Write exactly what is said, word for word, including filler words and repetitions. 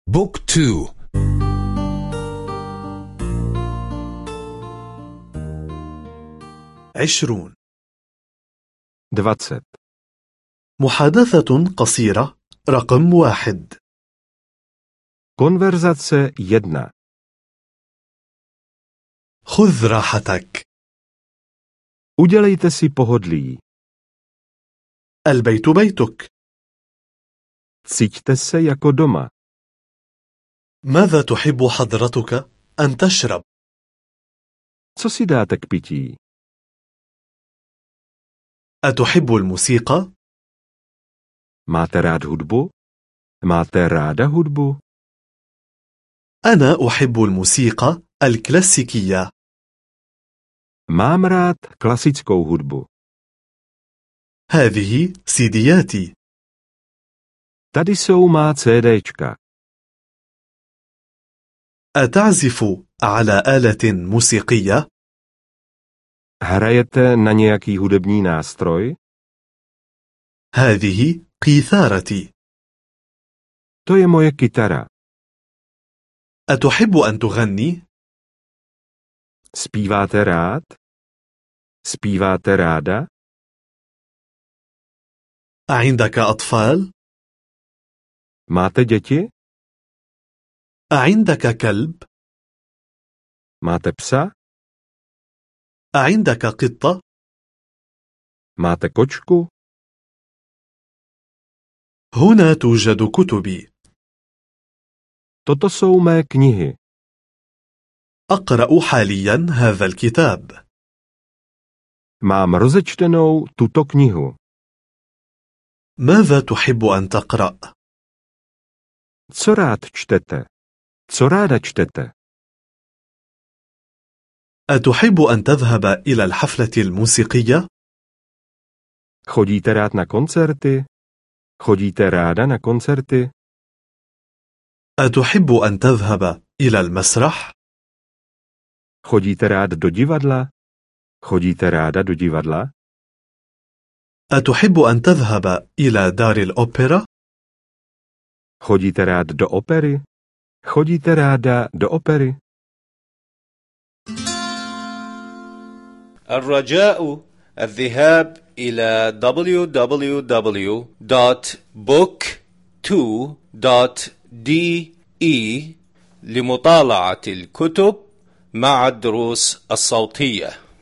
بوك تو. عشرون. dvacet. محادثة قصيرة رقم واحد. Konverzace jedna. خذ راحتك. Udělejte si pohodlí. البيت بيتك. Cíťte se jako doma. ماذا تحب حضرتك أن تشرب؟ Co si dáte k pití? أتحب الموسيقى؟ Máte rád hudbu? Máte ráda hudbu? أنا أحب الموسيقى الكلاسيكية. Mám rád klasickou hudbu. هذه سيدياتي. Tady jsou má CDčka. أتعزف على آلة موسيقية؟ Hrajete na nějaký hudební nástroj? هذه قيثارتي. To je moje kytara. أتحب أن تغني؟ Zpíváte rád? Zpíváte ráda? أعندك أطفال؟ Máte děti? أعندك كلب؟ Máte psa? أعندك قطة؟ Máte kočku? هنا توجد كتبي. Toto jsou mé knihy. أقرأ حاليا هذا الكتاب. Mám rozečtenou tuto knihu. ماذا تحب أن تقرأ؟ Co rád čtete? Co ráda čtete? أتحب أن تذهب إلى الحفلة الموسيقية؟ Chodíte rád na koncerty? Chodíte ráda na koncerty? أتحب أن تذهب إلى المسرح؟ Chodíte rád do divadla? Chodíte ráda do divadla? أتحب أن تذهب إلى دار الأوبرا؟ Chodíte rád do opery? Chodíte ráda do opery? الرجاء الذهاب إلى دبليو دبليو دبليو دوت بوك تو دوت دي إي لمطالعة الكتب مع الدروس الصوتية.